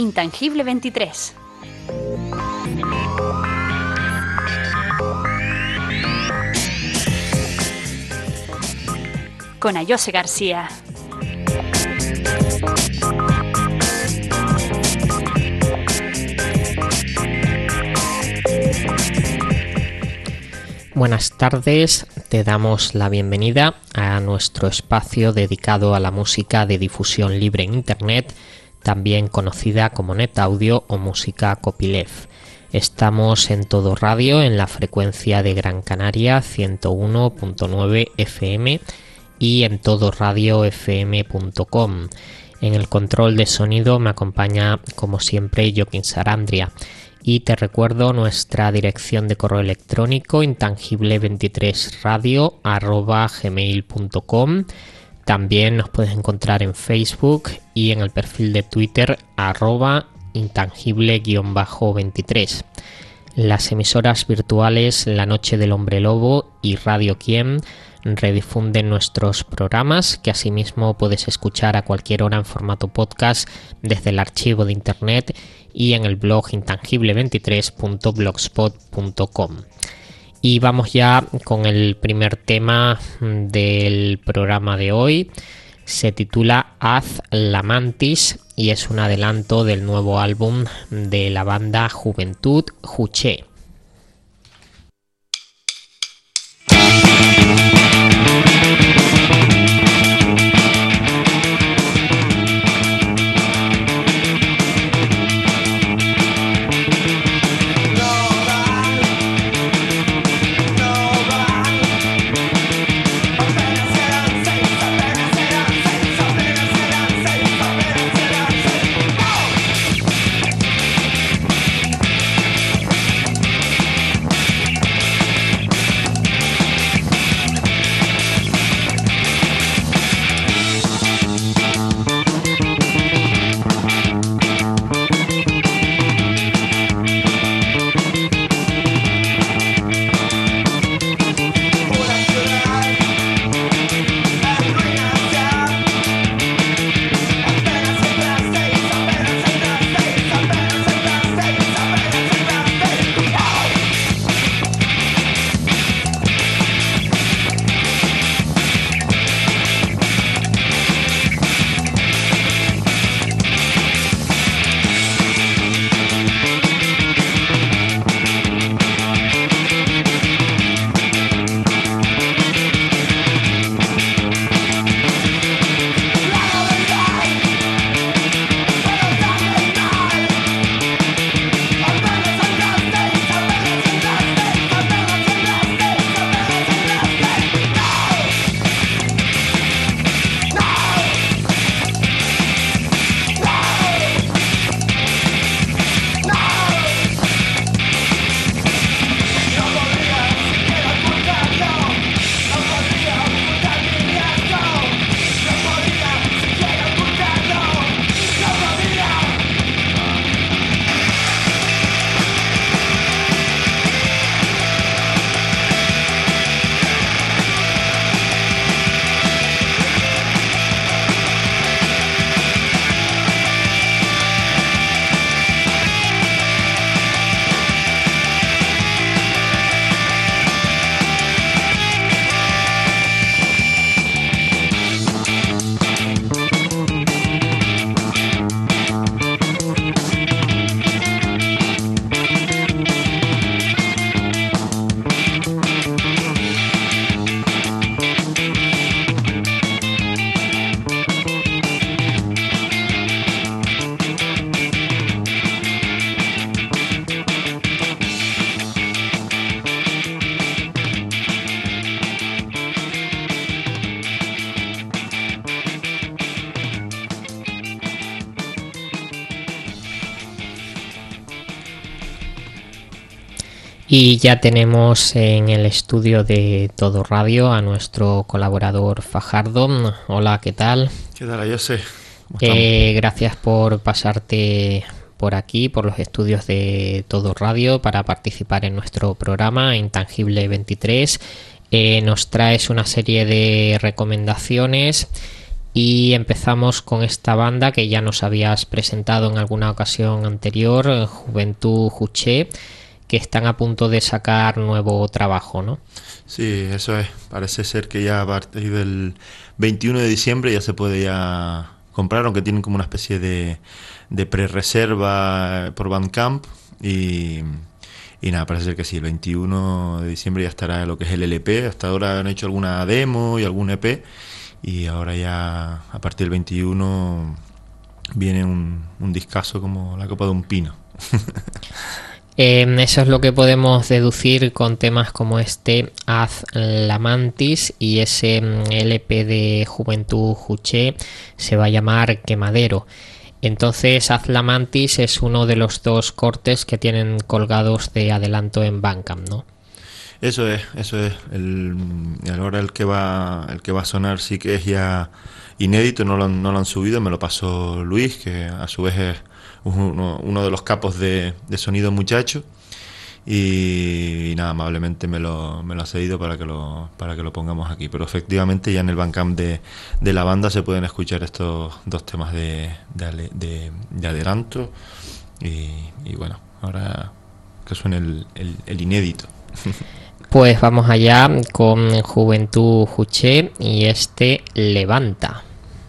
Intangible 23. Con Ayose García. Buenas tardes, te damos la bienvenida a nuestro espacio dedicado a la música de difusión libre en Internet, también conocida como NetAudio o música copyleft. Estamos en Todo Radio en la frecuencia de Gran Canaria 101.9 FM y en todoradiofm.com. En el control de sonido me acompaña como siempre Joaquín Sarandria. Y te recuerdo nuestra dirección de correo electrónico intangible23radio@gmail.com. También nos puedes encontrar en Facebook y en el perfil de Twitter @intangible_23. Las emisoras virtuales La Noche del Hombre Lobo y Radio Quiem redifunden nuestros programas, que asimismo puedes escuchar a cualquier hora en formato podcast desde el archivo de internet y en el blog intangible23.blogspot.com. Y vamos ya con el primer tema del programa de hoy. Se titula Haz la Mantis y es un adelanto del nuevo álbum de la banda Juventud Juche. Y ya tenemos en el estudio de Todo Radio a nuestro colaborador Fajardo. Hola, ¿qué tal? ¿Qué tal, Ayose? Gracias por pasarte por aquí, por los estudios de Todo Radio, para participar en nuestro programa Intangible 23. Nos traes una serie de recomendaciones Y empezamos con esta banda que ya nos habías presentado en alguna ocasión anterior, Juventud Juché, que están a punto de sacar nuevo trabajo, ¿no? Sí, eso es. Parece ser que ya a partir del 21 de diciembre ya se puede ya comprar, aunque tienen como una especie de pre-reserva por Bandcamp. Y nada, parece ser que sí, el 21 de diciembre ya estará lo que es el LP. Hasta ahora han hecho alguna demo y algún EP. Y ahora ya a partir del 21 viene un discazo como la copa de un pino. Eso es lo que podemos deducir con temas como este Haz la Mantis, y ese LP de Juventud Juché se va a llamar Quemadero. Entonces Haz la Mantis es uno de los dos cortes que tienen colgados de adelanto en Bandcamp, ¿no? Eso es. Ahora el que va a sonar sí que es ya inédito, no lo han subido, me lo pasó Luis, que a su vez es uno de los capos de sonido muchacho, y nada, amablemente me lo ha cedido para que lo pongamos aquí. Pero efectivamente ya en el Bandcamp de la banda se pueden escuchar estos dos temas de adelanto, y bueno, ahora que suene el inédito. Pues vamos allá con Juventud Juché y este Levanta.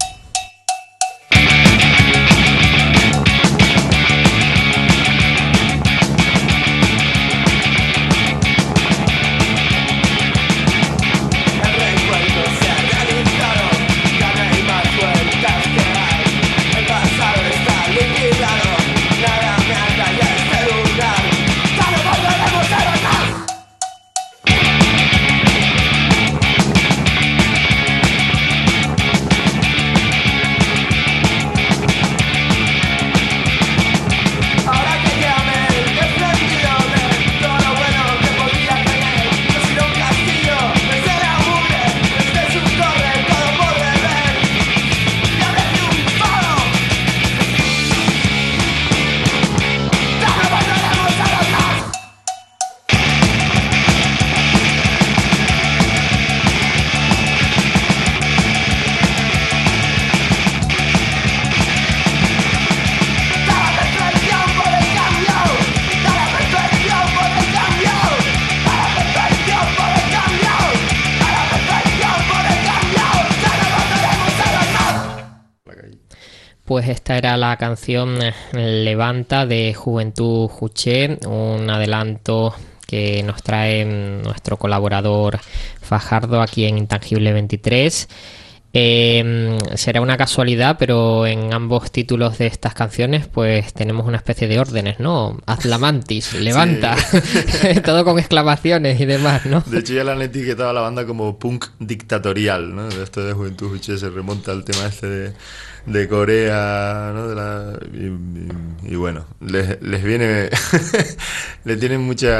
Pues esta era la canción Levanta de Juventud Juché, un adelanto que nos trae nuestro colaborador Fajardo aquí en Intangible 23. Será una casualidad, pero en ambos títulos de estas canciones pues tenemos una especie de órdenes, ¿no? Haz la mantis, levanta, sí. Todo con exclamaciones y demás, ¿no? De hecho ya la han etiquetado a la banda como punk dictatorial, ¿no? Esto de Juventud Juché se remonta al tema este de Corea, ¿no? Y bueno, les viene le tienen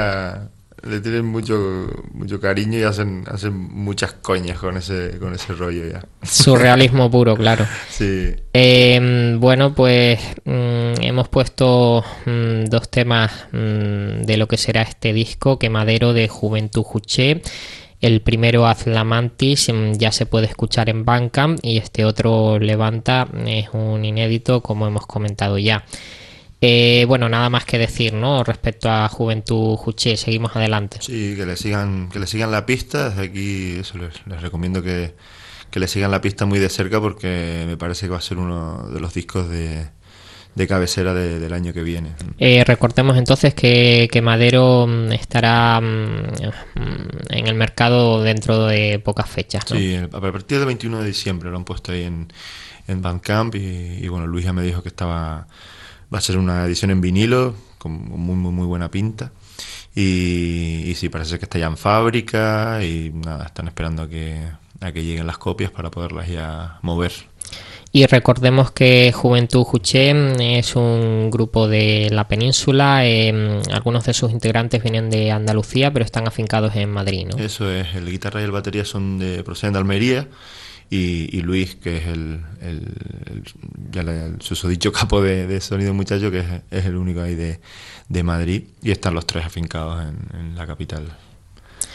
mucho cariño y hacen muchas coñas con ese rollo ya. Surrealismo puro, claro. Sí. Bueno, pues hemos puesto dos temas de lo que será este disco, Quemadero de Juventud Juché. El primero, Haz la Mantis, ya se puede escuchar en Bandcamp, y este otro, Levanta, es un inédito, como hemos comentado ya. Bueno, nada más que decir, ¿no? Respecto a Juventud Juché, seguimos adelante. Sí, que le sigan la pista. Desde aquí eso les recomiendo que le sigan la pista muy de cerca, porque me parece que va a ser uno de los discos de cabecera del año que viene. Recordemos entonces que Quemadero estará en el mercado dentro de pocas fechas, ¿no? Sí, a partir del 21 de diciembre lo han puesto ahí en Bandcamp, y bueno, Luis ya me dijo que va a ser una edición en vinilo con muy muy muy buena pinta, y sí, parece que está ya en fábrica, y nada, están esperando a que lleguen las copias para poderlas ya mover. Y recordemos que Juventud Juché es un grupo de la península. Algunos de sus integrantes vienen de Andalucía, pero están afincados en Madrid, ¿no? Eso es, el guitarra y el batería proceden de Almería, y Luis, que es el susodicho capo de sonido muchacho, que es el único ahí de Madrid, y están los tres afincados en la capital.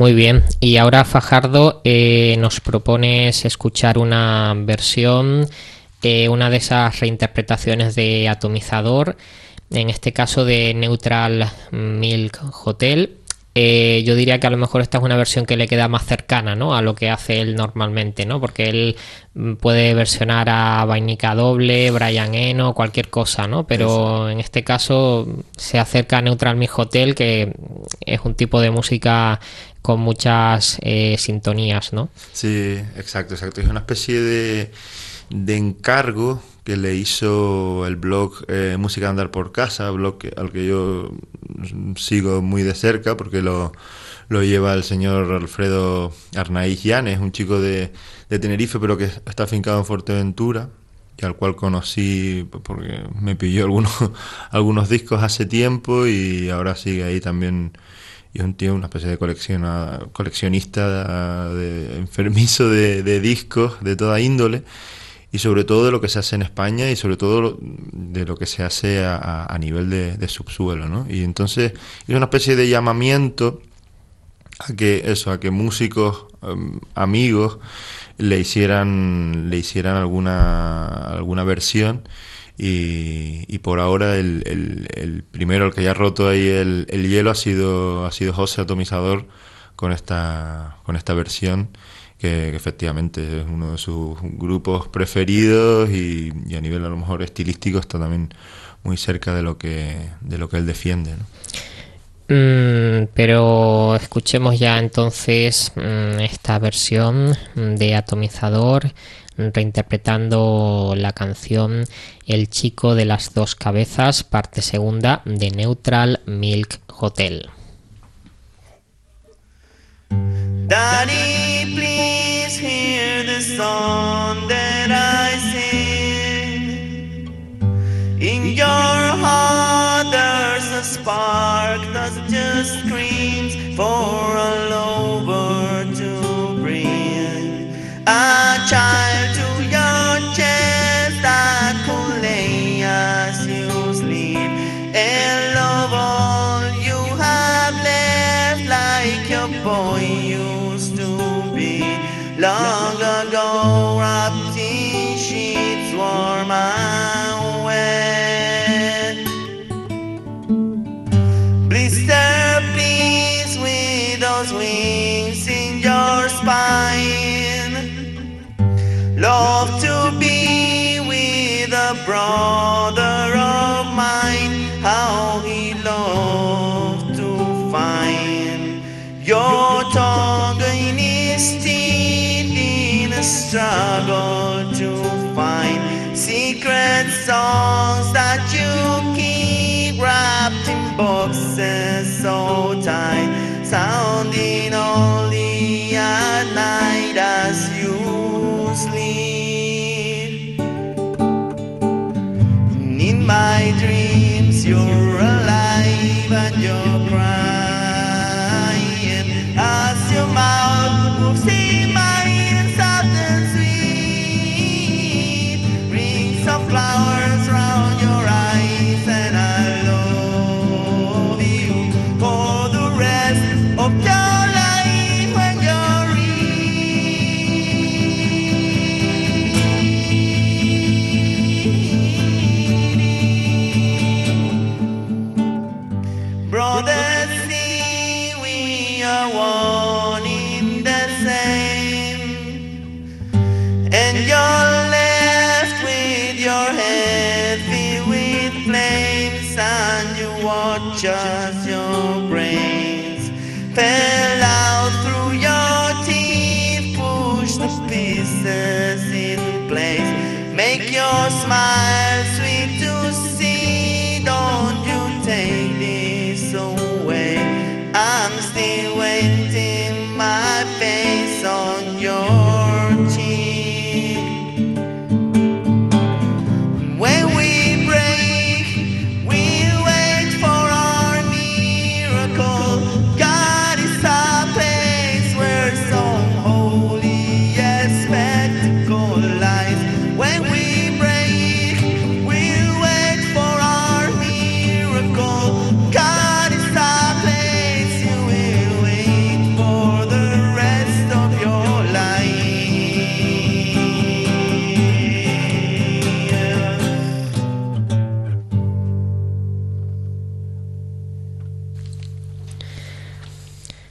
Muy bien, y ahora Fajardo, nos propones escuchar una versión, una de esas reinterpretaciones de Atomizador, en este caso de Neutral Milk Hotel. Yo diría que a lo mejor esta es una versión que le queda más cercana, ¿no?, a lo que hace él normalmente, ¿no?, porque él puede versionar a Vainica Doble, Brian Eno, cualquier cosa, ¿no?, pero en este caso se acerca a Neutral Milk Hotel, que es un tipo de música con muchas sintonías, ¿no? Sí, exacto. Es una especie de encargo que le hizo el blog Música Andar por Casa, blog al que yo sigo muy de cerca porque lo lleva el señor Alfredo Arnaiz Llanes, un chico de Tenerife pero que está afincado en Fuerteventura y al cual conocí porque me pilló algunos discos hace tiempo y ahora sigue ahí también. Y es un tío, una especie de coleccionista enfermizo de discos de toda índole y sobre todo de lo que se hace en España y sobre todo de lo que se hace a nivel de subsuelo, ¿no? Y entonces es una especie de llamamiento a que músicos amigos le hicieran alguna versión. Y por ahora el primero, el que ya ha roto ahí el hielo, ha sido José Atomizador con esta versión que efectivamente es uno de sus grupos preferidos y a nivel a lo mejor estilístico está también muy cerca de lo que él defiende, ¿no? Pero escuchemos ya entonces esta versión de Atomizador reinterpretando la canción El chico de las dos cabezas, parte segunda de Neutral Milk Hotel. Daddy, please hear the song that I sing. In your heart there's a spark that just screams for a lover to bring a child to your chest that could lay as you sleep and love all you have left like your boy used to be. Long ago, wrapped in sheets warm and wet. Blister, please, with those wings in your spine. Love to be with a brother of mine. How he loved to find your tongue in his teeth in a struggle to find secret songs that you keep wrapped in boxes so tight, sounding only at night as you sleep. In my dreams you're alive and you're crying as your mouth moves in mine, soft and sweet. Rings of flowers round your eyes and I love you for the rest of your life when you're brothers, see, we are one in the same. And you're left with your head filled with flames, and you watch as your brains fell out through your teeth. Push the pieces in place, make your smile sweet to see. Don't you take this away, I'm still waiting, my face on your cheek. When we break, we'll wait for our miracle. God is a place where some holy spectacle lies. When we break, we'll wait for our miracle. God is a place you will wait for.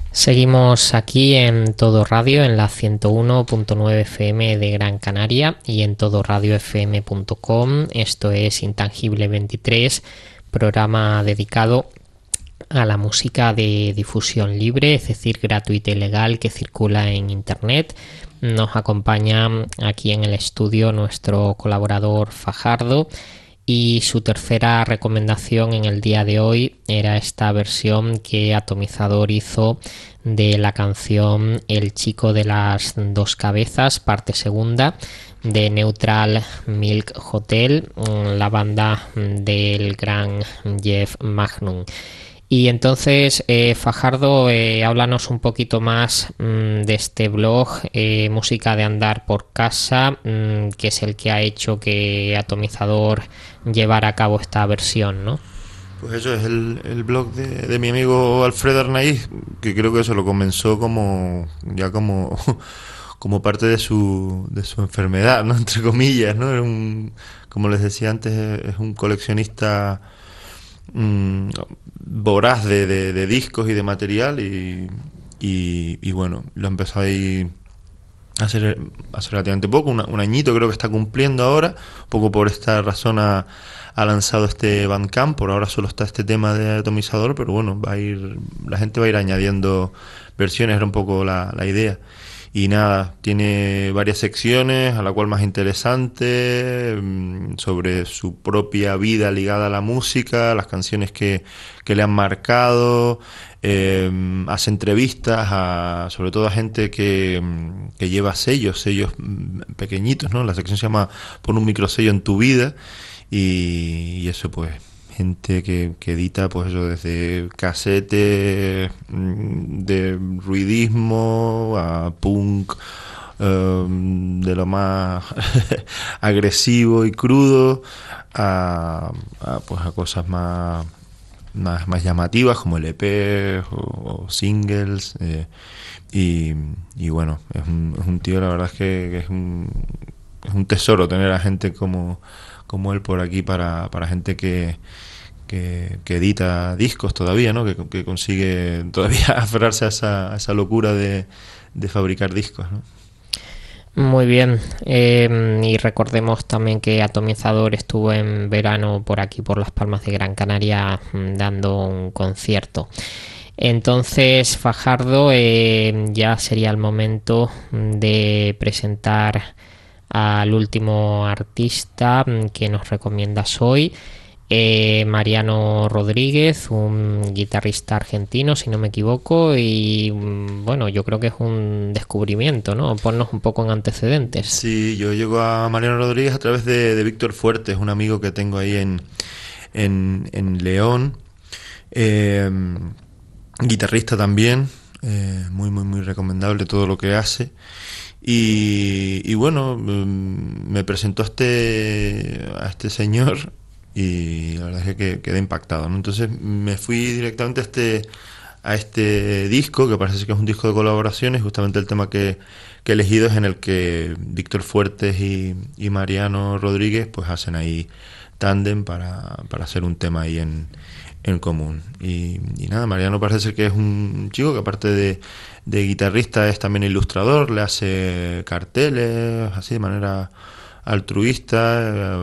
Seguimos aquí en Todo Radio, en la 101.9 FM de Gran Canaria y en todoradiofm.com. Esto es Intangible 23, programa dedicado a la música de difusión libre, es decir, gratuita y legal, que circula en Internet. Nos acompaña aquí en el estudio nuestro colaborador Fajardo, y su tercera recomendación en el día de hoy era esta versión que Atomizador hizo de la canción El chico de las dos cabezas, parte segunda, de Neutral Milk Hotel, la banda del gran Jeff Magnum. Y entonces, Fajardo, háblanos un poquito más de este blog, Música de Andar por Casa, que es el que ha hecho que Atomizador llevara a cabo esta versión, ¿no? Pues eso es el blog de mi amigo Alfredo Arnaiz, que creo que eso lo comenzó como parte de su enfermedad, ¿no? Entre comillas, ¿no? Como les decía antes, es un coleccionista voraz de discos y de material y bueno, lo empezó ahí hace relativamente poco, un añito creo que está cumpliendo ahora, un poco por esta razón ha lanzado este Bandcamp. Por ahora solo está este tema de Atomizador, pero bueno, la gente va a ir añadiendo versiones, era un poco la idea. Y nada, tiene varias secciones, a la cual más interesante, sobre su propia vida ligada a la música, las canciones que le han marcado, hace entrevistas sobre todo a gente que lleva sellos pequeñitos, ¿no? La sección se llama Pon un microsello en tu vida, y eso pues... gente que edita pues eso, desde casetes de ruidismo a punk, de lo más agresivo y crudo, a cosas más llamativas como LP o singles, y bueno, es un tío, la verdad es que es un tesoro tener a gente como él por aquí, para gente que edita discos todavía, ¿no? Que consigue todavía aferrarse a esa locura de fabricar discos, ¿no? Muy bien, y recordemos también que Atomizador estuvo en verano por aquí, por Las Palmas de Gran Canaria, dando un concierto. Entonces, Fajardo, ya sería el momento de presentar al último artista que nos recomiendas hoy, Mariano Rodríguez, un guitarrista argentino, si no me equivoco, y bueno, yo creo que es un descubrimiento, ¿no? Ponnos un poco en antecedentes. Sí, yo llego a Mariano Rodríguez a través de Víctor Fuertes, un amigo que tengo ahí en León, guitarrista también, muy muy muy recomendable todo lo que hace. Y bueno, me presentó a este señor, y la verdad es que quedé impactado, ¿no? Entonces me fui directamente a este disco, que parece que es un disco de colaboraciones. Justamente el tema que he elegido es en el que Víctor Fuertes y Mariano Rodríguez pues hacen ahí tándem para hacer un tema ahí en común. Y nada, Mariano parece ser que es un chico que, aparte de guitarrista, es también ilustrador, le hace carteles así de manera altruista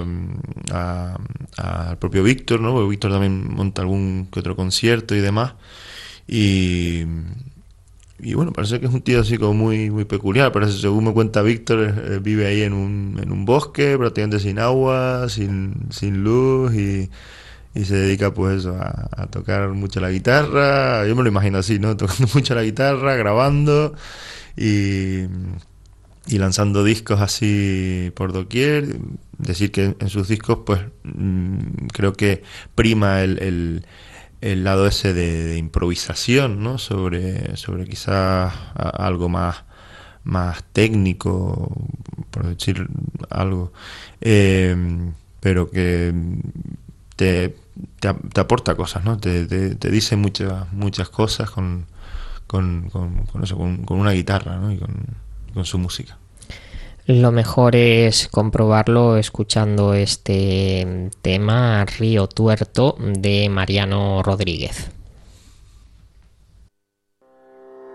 al propio Víctor, ¿no? Porque Víctor también monta algún que otro concierto y demás. Y bueno, parece que es un tío así como muy muy peculiar. Parece, según me cuenta Víctor, vive ahí en un bosque, prácticamente sin agua, sin luz, y se dedica pues eso, a tocar mucho la guitarra. Yo me lo imagino así, ¿no? Tocando mucho la guitarra, grabando y lanzando discos así por doquier. Decir que en sus discos pues creo que prima el lado ese de improvisación, ¿no? Sobre quizás algo más técnico, por decir algo, pero que te aporta cosas, ¿no? Te dice muchas cosas con eso, con una guitarra, ¿no? Y con su música. Lo mejor es comprobarlo escuchando este tema, Río Tuerto, de Mariano Rodríguez.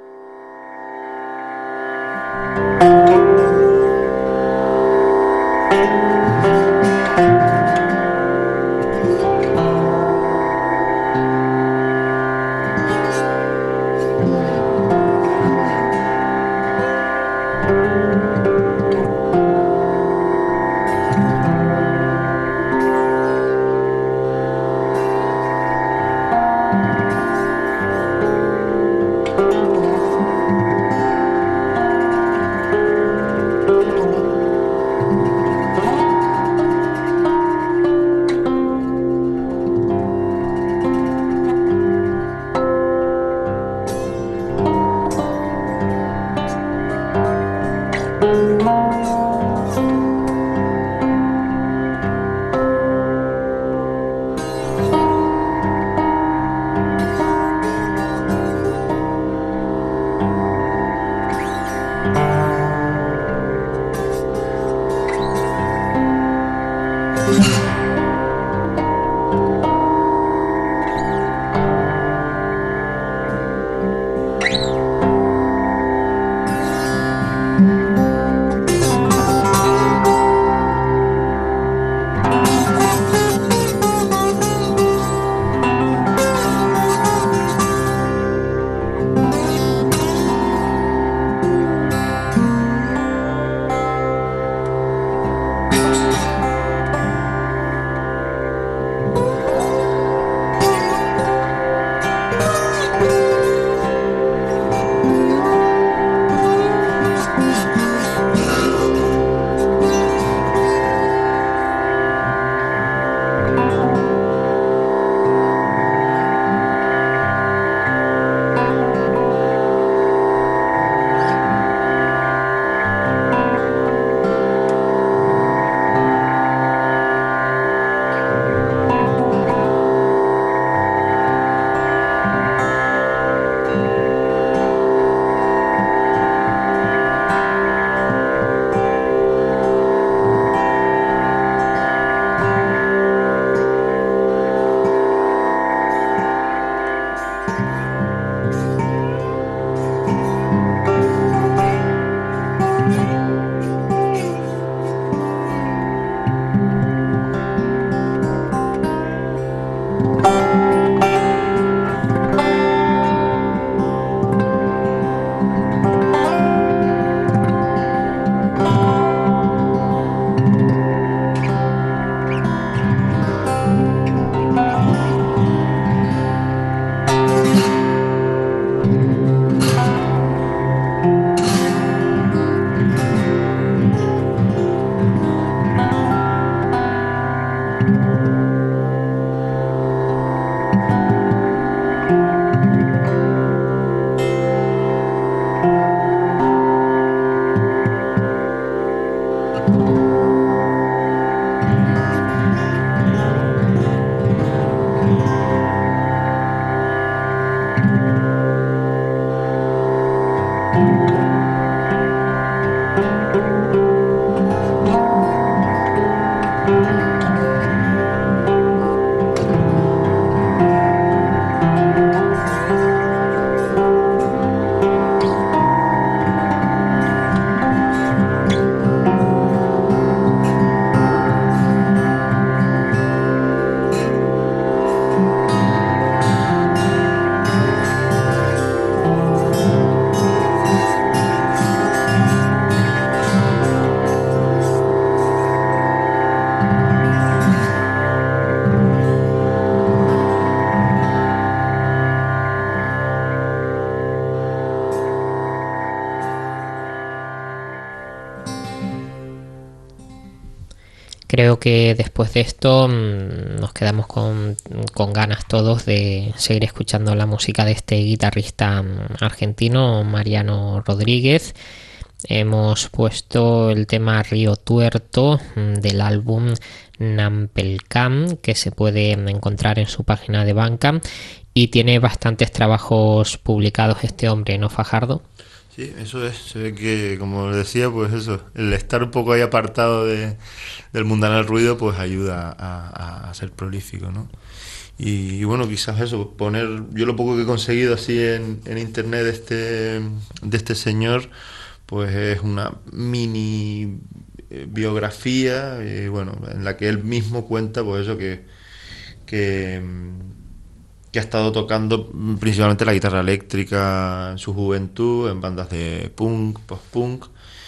Creo que después de esto nos quedamos con ganas todos de seguir escuchando la música de este guitarrista argentino, Mariano Rodríguez. Hemos puesto el tema Río Tuerto del álbum Nampelcam, que se puede encontrar en su página de Bandcamp, y tiene bastantes trabajos publicados este hombre, ¿no, Fajardo? Sí, eso es. Se ve que, como decía, pues eso, el estar un poco ahí apartado del mundanal ruido, pues ayuda a ser prolífico, ¿no? Y bueno, quizás eso, poner, yo lo poco que he conseguido así en internet de este señor, pues es una mini biografía, bueno, en la que él mismo cuenta, pues eso, que ha estado tocando principalmente la guitarra eléctrica en su juventud, en bandas de punk, post-punk,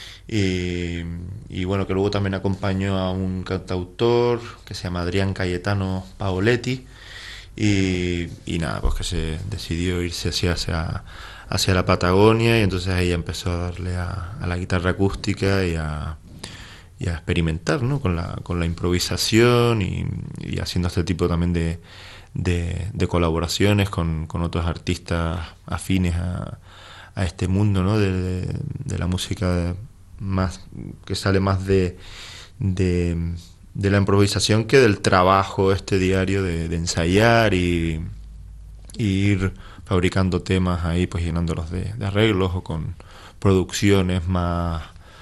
y bueno, que luego también acompañó a un cantautor que se llama Adrián Cayetano Paoletti, y nada, pues que se decidió irse hacia la Patagonia, y entonces ahí empezó a darle a la guitarra acústica y a experimentar, ¿no? con la improvisación y haciendo este tipo también de colaboraciones con otros artistas afines a este mundo, ¿no? de la música más que sale más de la improvisación que del trabajo diario de ensayar y ir fabricando temas ahí, pues llenándolos de arreglos o con producciones más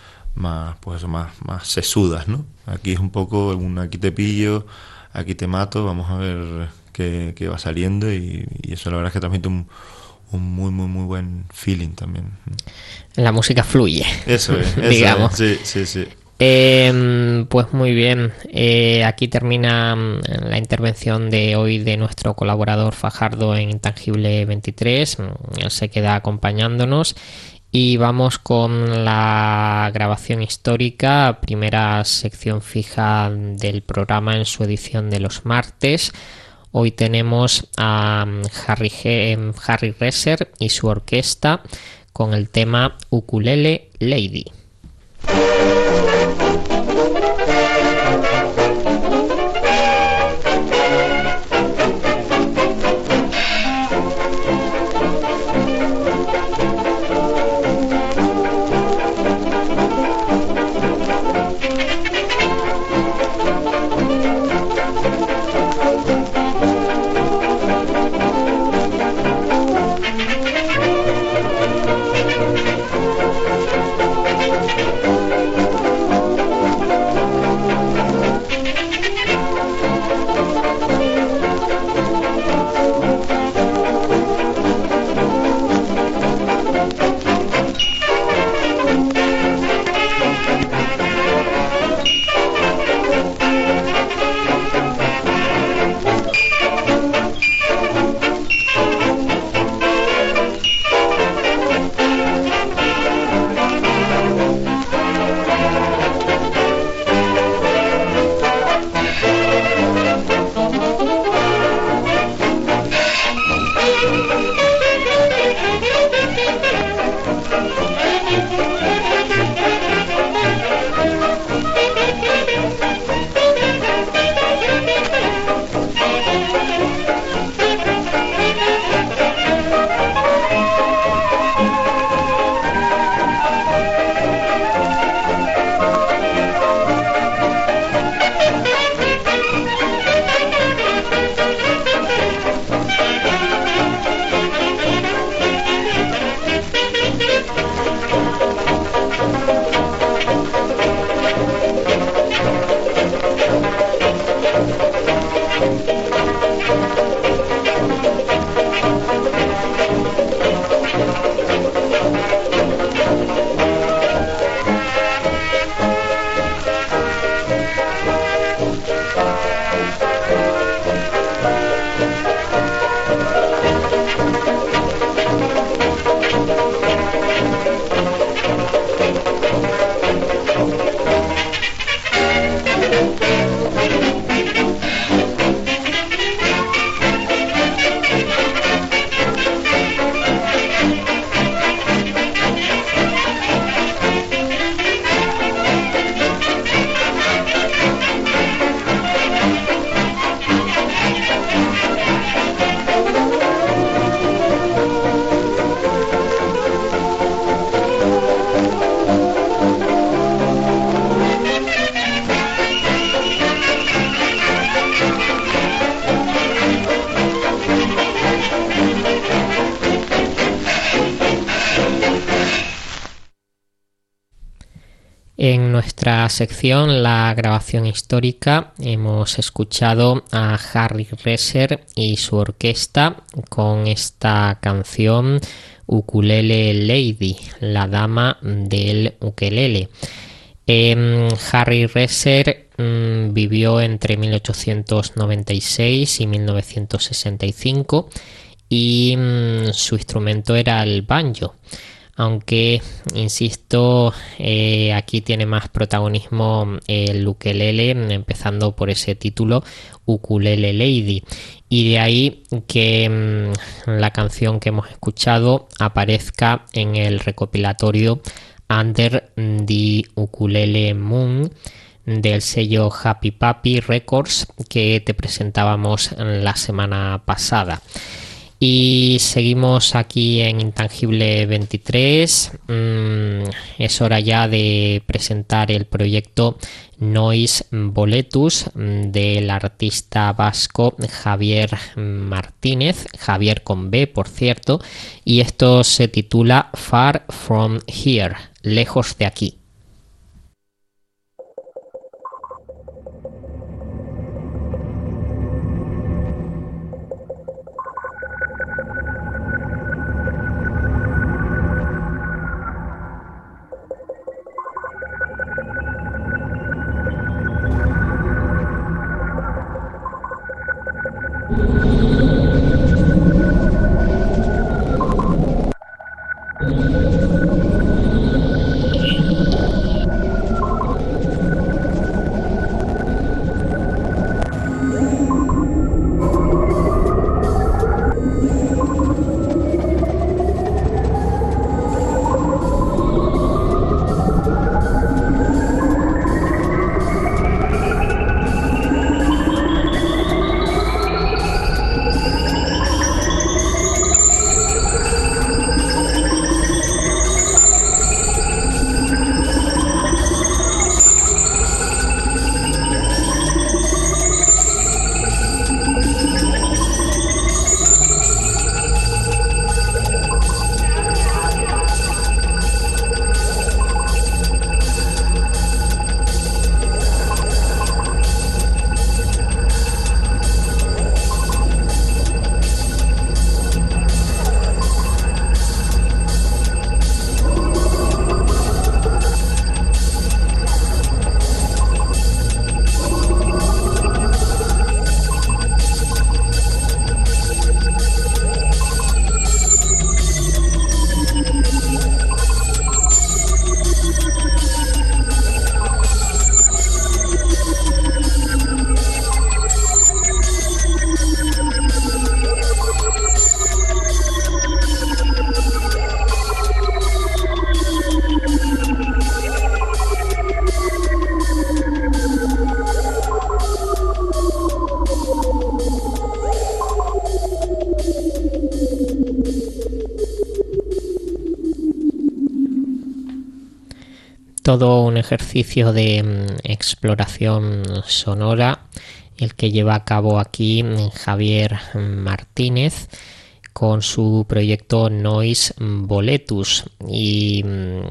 sesudas, ¿no? Aquí es un poco aquí te pillo, aquí te mato, vamos a ver qué va saliendo, y eso la verdad es que transmite un muy muy muy buen feeling también. La música fluye. Eso es, digamos. Sí. Pues muy bien, aquí termina la intervención de hoy de nuestro colaborador Fajardo en Intangible 23. Él se queda acompañándonos y vamos con la grabación histórica, primera sección fija del programa en su edición de los martes. Hoy tenemos a Harry Resser y su orquesta con el tema Ukulele Lady. En nuestra sección La grabación histórica hemos escuchado a Harry Reser y su orquesta con esta canción Ukulele Lady, la dama del ukelele. Harry Reser vivió entre 1896 y 1965 y su instrumento era el banjo. Aunque, insisto, aquí tiene más protagonismo el ukelele, empezando por ese título, Ukulele Lady. Y de ahí que la canción que hemos escuchado aparezca en el recopilatorio Under the Ukulele Moon del sello Happy Puppy Records que te presentábamos la semana pasada. Y seguimos aquí en Intangible 23. Es hora ya de presentar el proyecto Nois Boletus del artista vasco Javier Martínez, Javier con B, por cierto, y esto se titula Far From Here, lejos de aquí. Todo un ejercicio de exploración sonora el que lleva a cabo aquí Javier Martínez con su proyecto Nois Boletus, y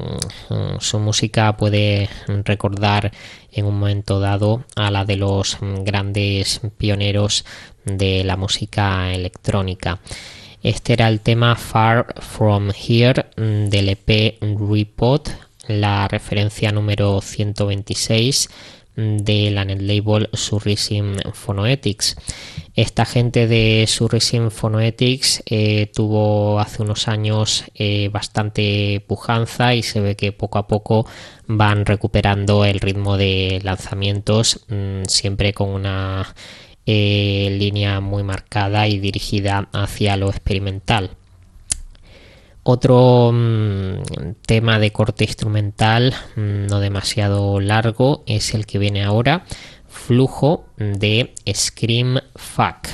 su música puede recordar en un momento dado a la de los grandes pioneros de la música electrónica. Este era el tema Far From Here del EP Report, la referencia número 126 de la netlabel Surrealism Phonoetics. Esta gente de Surrealism Phonoetics tuvo hace unos años bastante pujanza y se ve que poco a poco van recuperando el ritmo de lanzamientos, siempre con una línea muy marcada y dirigida hacia lo experimental. Otro tema de corte instrumental no demasiado largo es el que viene ahora, Flujo de Scream Fuck.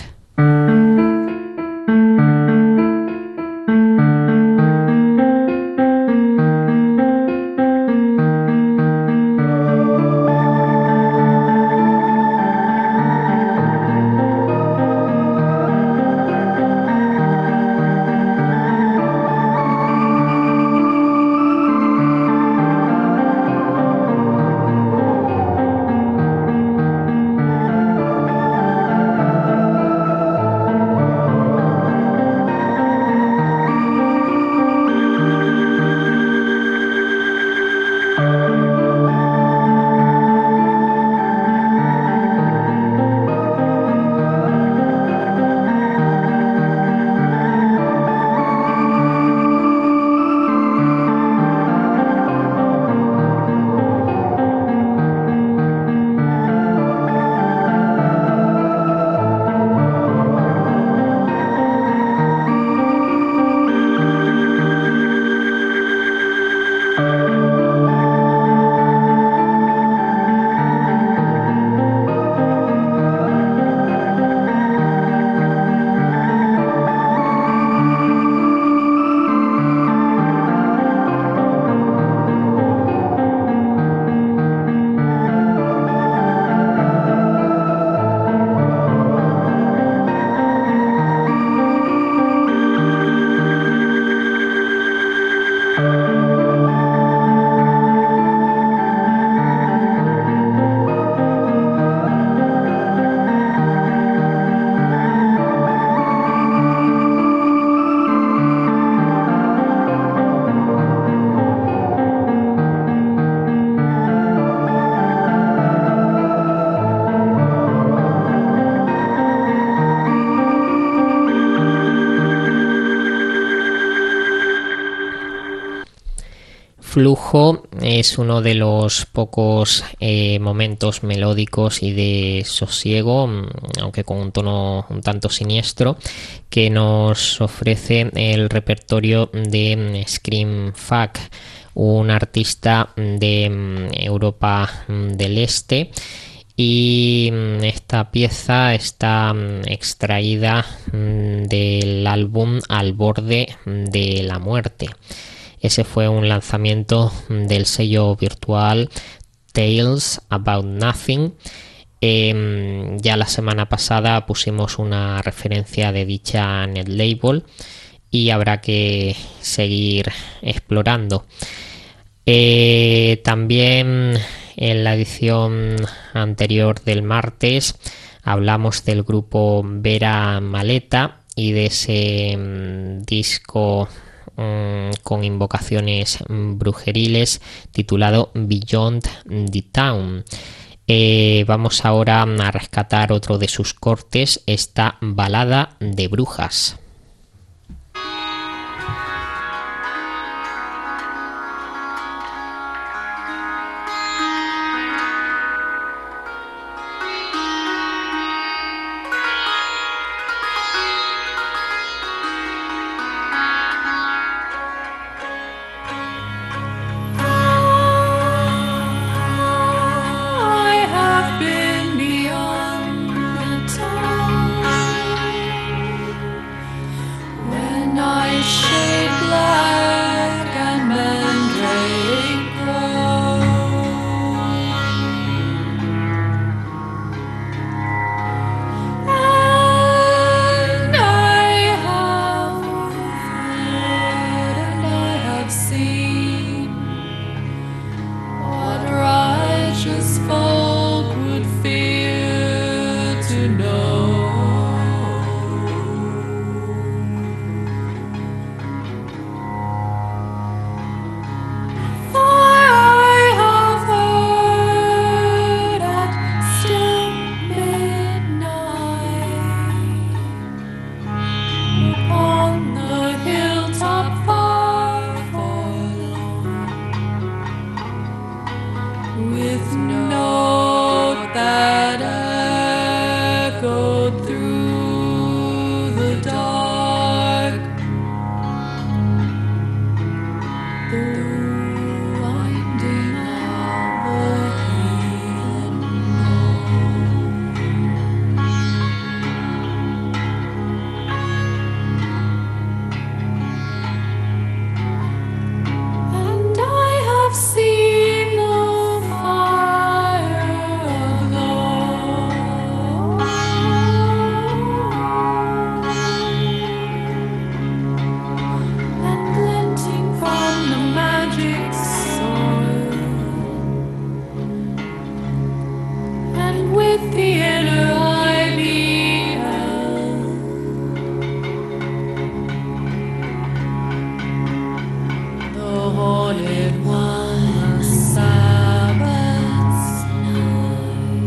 Flujo es uno de los pocos momentos melódicos y de sosiego, aunque con un tono un tanto siniestro, que nos ofrece el repertorio de Scream Fuck, un artista de Europa del Este. Y esta pieza está extraída del álbum Al borde de la muerte. Ese fue un lanzamiento del sello virtual Tales About Nothing. Ya la semana pasada pusimos una referencia de dicha netlabel y habrá que seguir explorando. También en la edición anterior del martes hablamos del grupo Vera Maleta y de ese disco con invocaciones brujeriles titulado Beyond the Town. Vamos ahora a rescatar otro de sus cortes, esta balada de brujas. born in one Sabbath's night.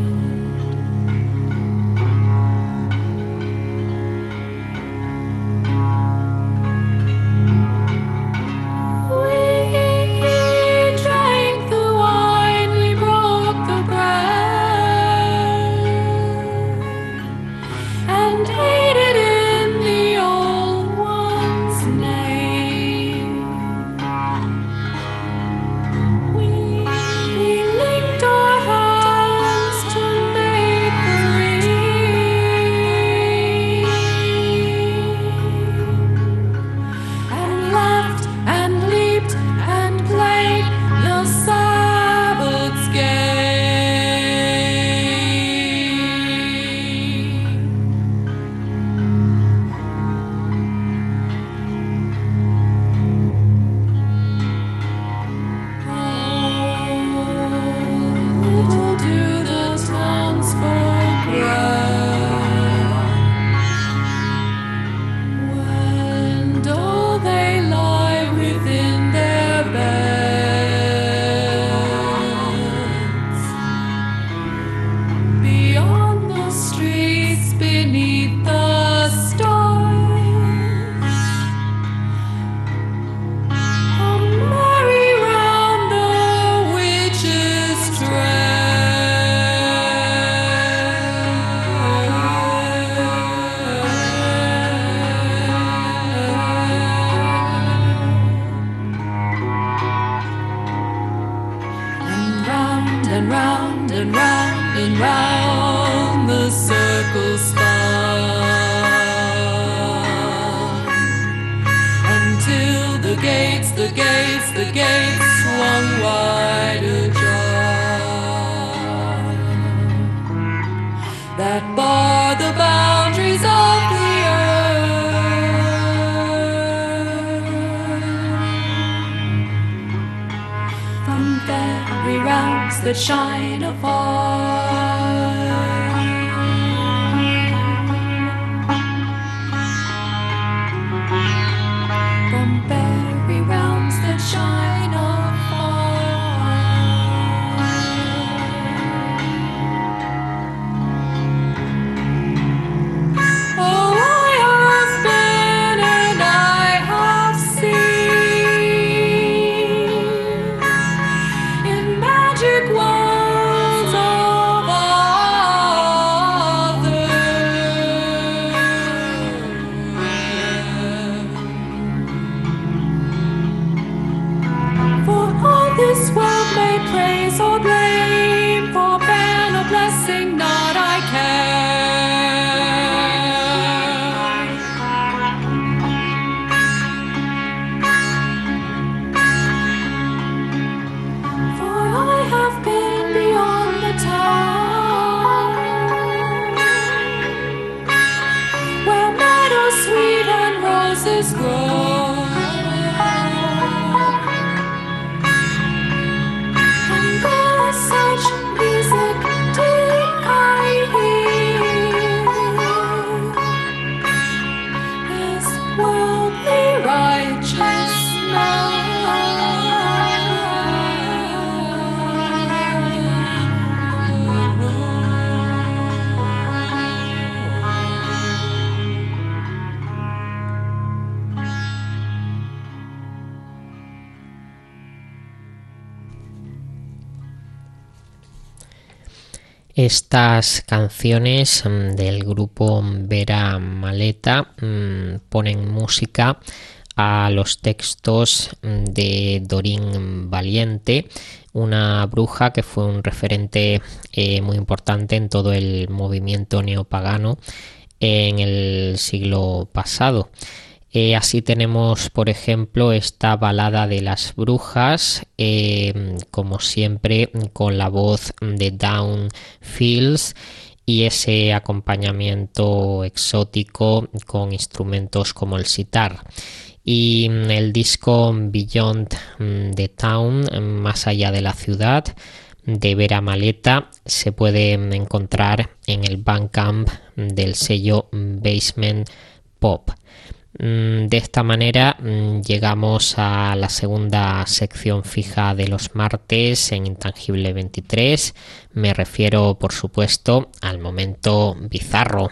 We drank the wine, we broke the bread, and ate it in the old one's name. We linked our hands to make believe, and laughed and leaped and played the Sabbath's game. Little do the townsfolk when all they lie within their beds, beyond the streets, beneath the stars, merry round the witch's and round and round and round and round the circle spun, until the gates swung wide ajar, that bar the boundaries of the earth from fairy rounds that shine afar. From fairy rounds that shine afar. Oh, I have been and I have seen in magic worlds of others. For all this world may praise or blame, for ban or blessing, not I care. For I have been beyond the town, where meadows sweet and roses grow, and there is such music did I hear, as worldly Estas canciones del grupo Vera Maleta ponen música a los textos de Doreen Valiente, una bruja que fue un referente muy importante en todo el movimiento neopagano en el siglo pasado. Así tenemos, por ejemplo, esta balada de las brujas, como siempre con la voz de Dawn Fields y ese acompañamiento exótico con instrumentos como el sitar. Y el disco Beyond the Town, más allá de la ciudad, de Vera Maleta, se puede encontrar en el Bandcamp del sello Basement Pop. De esta manera llegamos a la segunda sección fija de los martes en Intangible 23. Me refiero, por supuesto, al momento bizarro.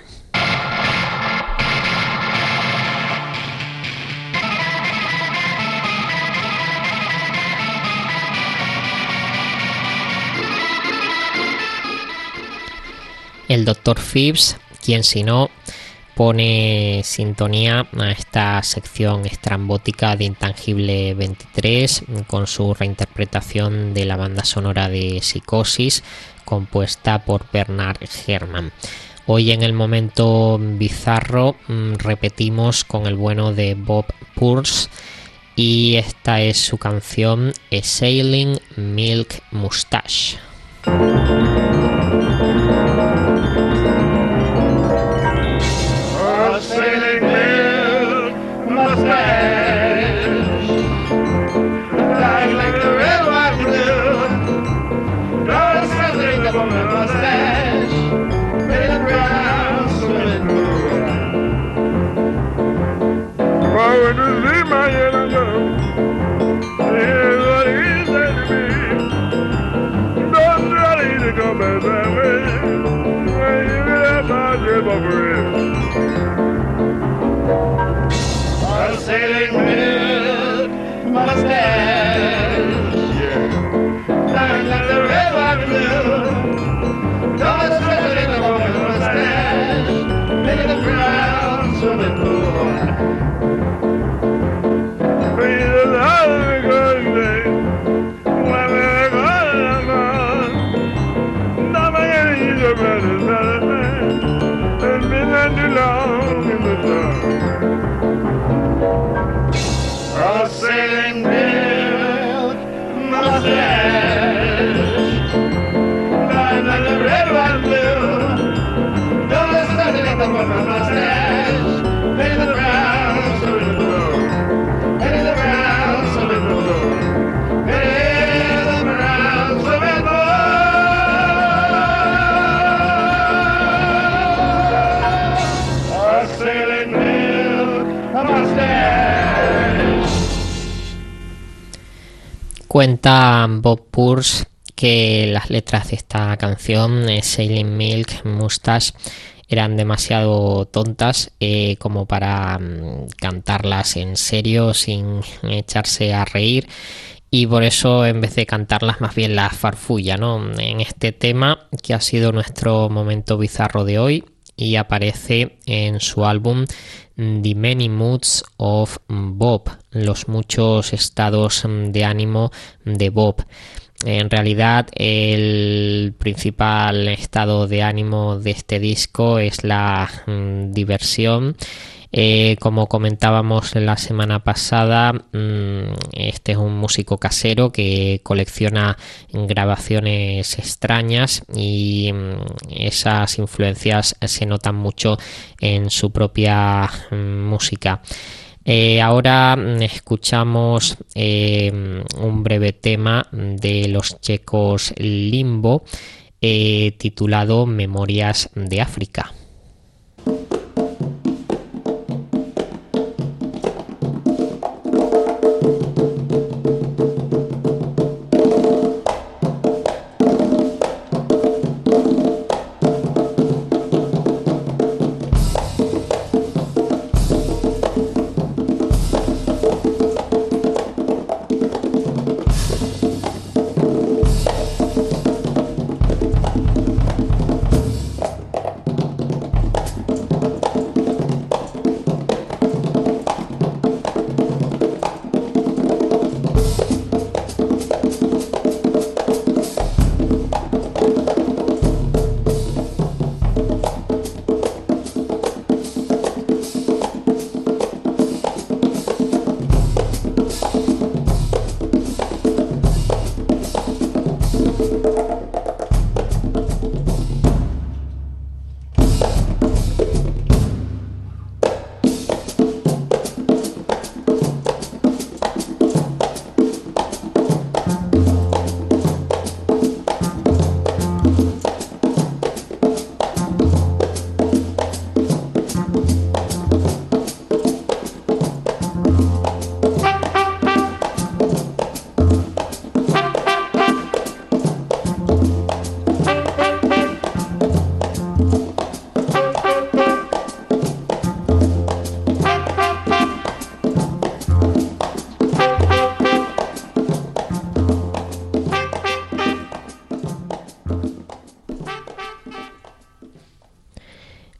El Dr. Phipps, quien si no, pone sintonía a esta sección estrambótica de Intangible 23 con su reinterpretación de la banda sonora de Psicosis, compuesta por Bernard Herrmann. Hoy en el momento bizarro repetimos con el bueno de Bob Purse y esta es su canción A Sailing Milk Mustache. A sailing milk mustache, like the red, white, blue. Don't something up on my mustache, made a brown swimming pool. Forward to see my yellow love, here's what he said to me. Don't try to come back that way, when you get my trip over it. A sailing milk mustache, yeah. Like the red, white, blue. Don't stress it in the woman's mustache, make it a brown swimming pool. Breathe out the good day, when we're gone. Not my enemies are better than and been there too long in the dark. A sailing milk mustache, like the red, white, blue. Don't let something in the woman's mustache, make the brown swimming pool. Make the brown swimming pool. Make the brown swimming pool. A sailing milk mustache. Cuenta Bob Purse que las letras de esta canción, Sailing Milk Mustache, eran demasiado tontas como para cantarlas en serio sin echarse a reír, y por eso en vez de cantarlas más bien las farfulla, ¿no? En este tema que ha sido nuestro momento bizarro de hoy y aparece en su álbum The Many Moods of Bob, los muchos estados de ánimo de Bob. En realidad el principal estado de ánimo de este disco es la diversión. Como comentábamos la semana pasada, este es un músico casero que colecciona grabaciones extrañas y esas influencias se notan mucho en su propia música. Ahora escuchamos un breve tema de los checos Limbo titulado Memorias de África.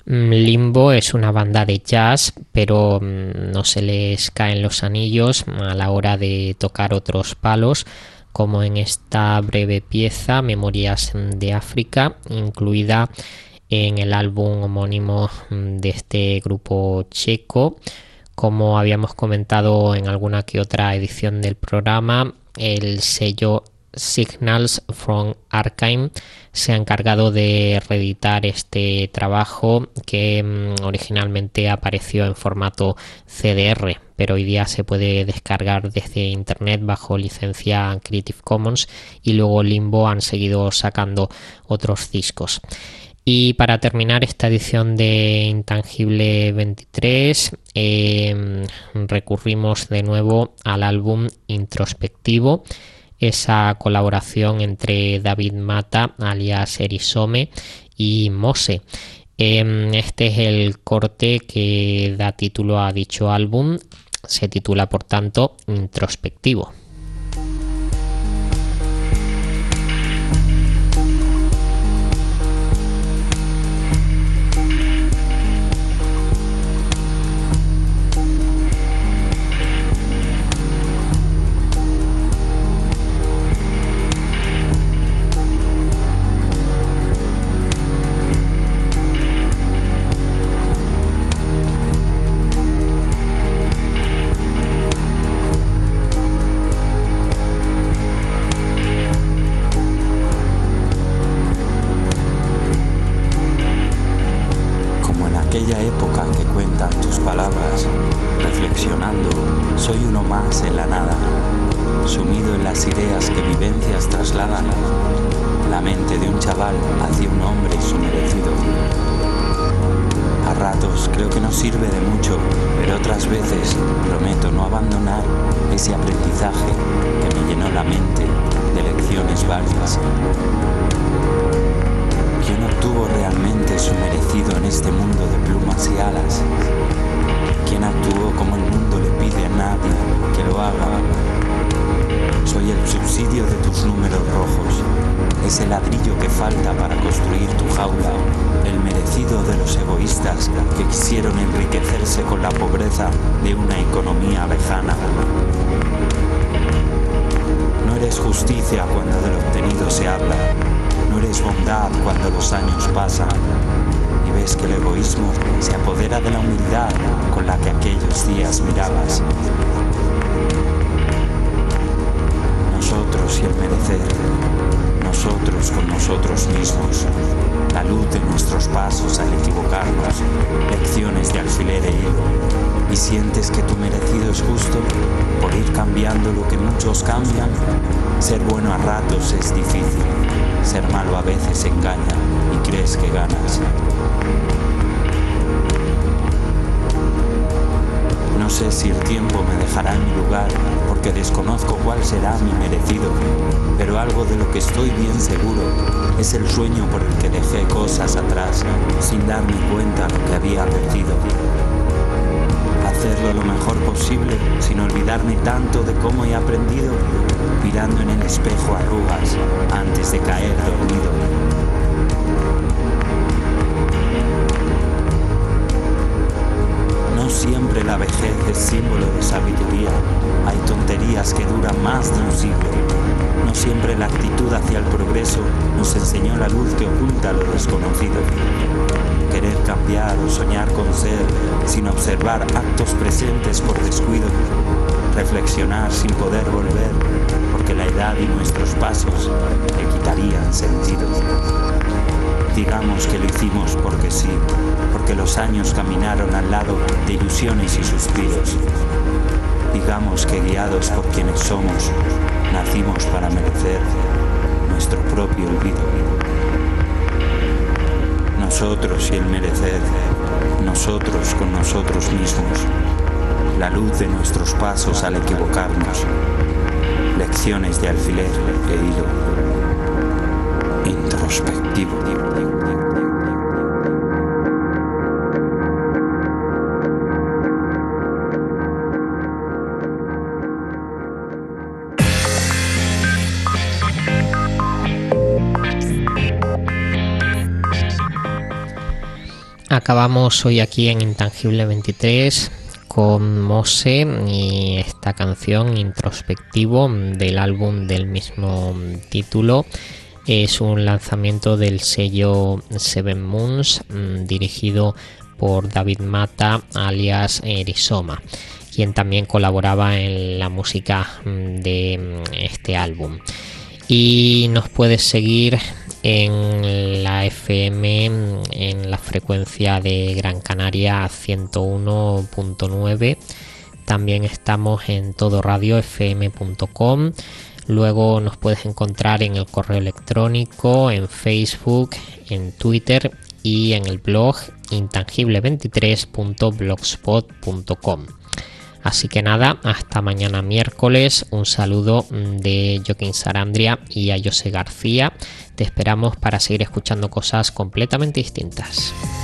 Limbo es una banda de jazz, pero no se les caen los anillos a la hora de tocar otros palos, como en esta breve pieza, Memorias de África, incluida en el álbum homónimo de este grupo checo. Como habíamos comentado en alguna que otra edición del programa, el sello Signals from Archive se ha encargado de reeditar este trabajo que originalmente apareció en formato CDR, pero hoy día se puede descargar desde internet bajo licencia Creative Commons, y luego Limbo han seguido sacando otros discos. Y para terminar esta edición de Intangible 23, recurrimos de nuevo al álbum Introspectivo, esa colaboración entre David Mata, alias Erisome, y Mose. Este es el corte que da título a dicho álbum, se titula por tanto Introspectivo. Aquella época que cuentan tus palabras, reflexionando, soy uno más en la nada, sumido en las ideas que vivencias trasladan, la mente de un chaval hacia un hombre y su merecido. A ratos creo que no sirve de mucho, pero otras veces prometo no abandonar ese aprendizaje que me llenó la mente de lecciones varias. ¿Quién obtuvo realmente su merecido en este mundo de plumas y alas? ¿Quién actuó como el mundo le pide a nadie que lo haga? Soy el subsidio de tus números rojos, ese ladrillo que falta para construir tu jaula, el merecido de los egoístas que quisieron enriquecerse con la pobreza de una economía lejana. No eres justicia cuando del obtenido se habla. No eres bondad cuando los años pasan y ves que el egoísmo se apodera de la humildad con la que aquellos días mirabas. Nosotros y el merecer, nosotros con nosotros mismos, la luz de nuestros pasos al equivocarnos, lecciones de alfiler e hilo. ¿Y sientes que tu merecido es justo por ir cambiando lo que muchos cambian? Ser bueno a ratos es difícil. Ser malo a veces engaña y crees que ganas. No sé si el tiempo me dejará en mi lugar, porque desconozco cuál será mi merecido, pero algo de lo que estoy bien seguro es el sueño por el que dejé cosas atrás, sin darme cuenta lo que había perdido. Hacerlo lo mejor posible, sin olvidarme tanto de cómo he aprendido, mirando en el espejo arrugas antes de caer dormido. No siempre la vejez es símbolo de sabiduría. Hay tonterías que duran más de un siglo. No siempre la actitud hacia el progreso nos enseñó la luz que oculta lo desconocido. Querer cambiar o soñar con ser sin observar actos presentes por descuido. Reflexionar sin poder volver porque la edad y nuestros pasos le quitarían sentido. Digamos que lo hicimos porque sí, porque los años caminaron al lado de ilusiones y suspiros. Digamos que guiados por quienes somos, nacimos para merecer nuestro propio olvido. Nosotros y el merecer, nosotros con nosotros mismos, la luz de nuestros pasos al equivocarnos, lecciones de alfiler e hilo, introspectivo. acabamos hoy aquí en Intangible 23 con Mose y esta canción Introspectivo del álbum del mismo título. Es un lanzamiento del sello Seven Moons, dirigido por David Mata alias Rizoma, quien también colaboraba en la música de este álbum. Y nos puedes seguir en la FM, en la frecuencia de Gran Canaria 101.9. También estamos en todoradiofm.com. Luego nos puedes encontrar en el correo electrónico, en Facebook, en Twitter y en el blog intangible23.blogspot.com. Así que nada, hasta mañana miércoles. Un saludo de Joaquín Sarandria y a José García. Te esperamos para seguir escuchando cosas completamente distintas.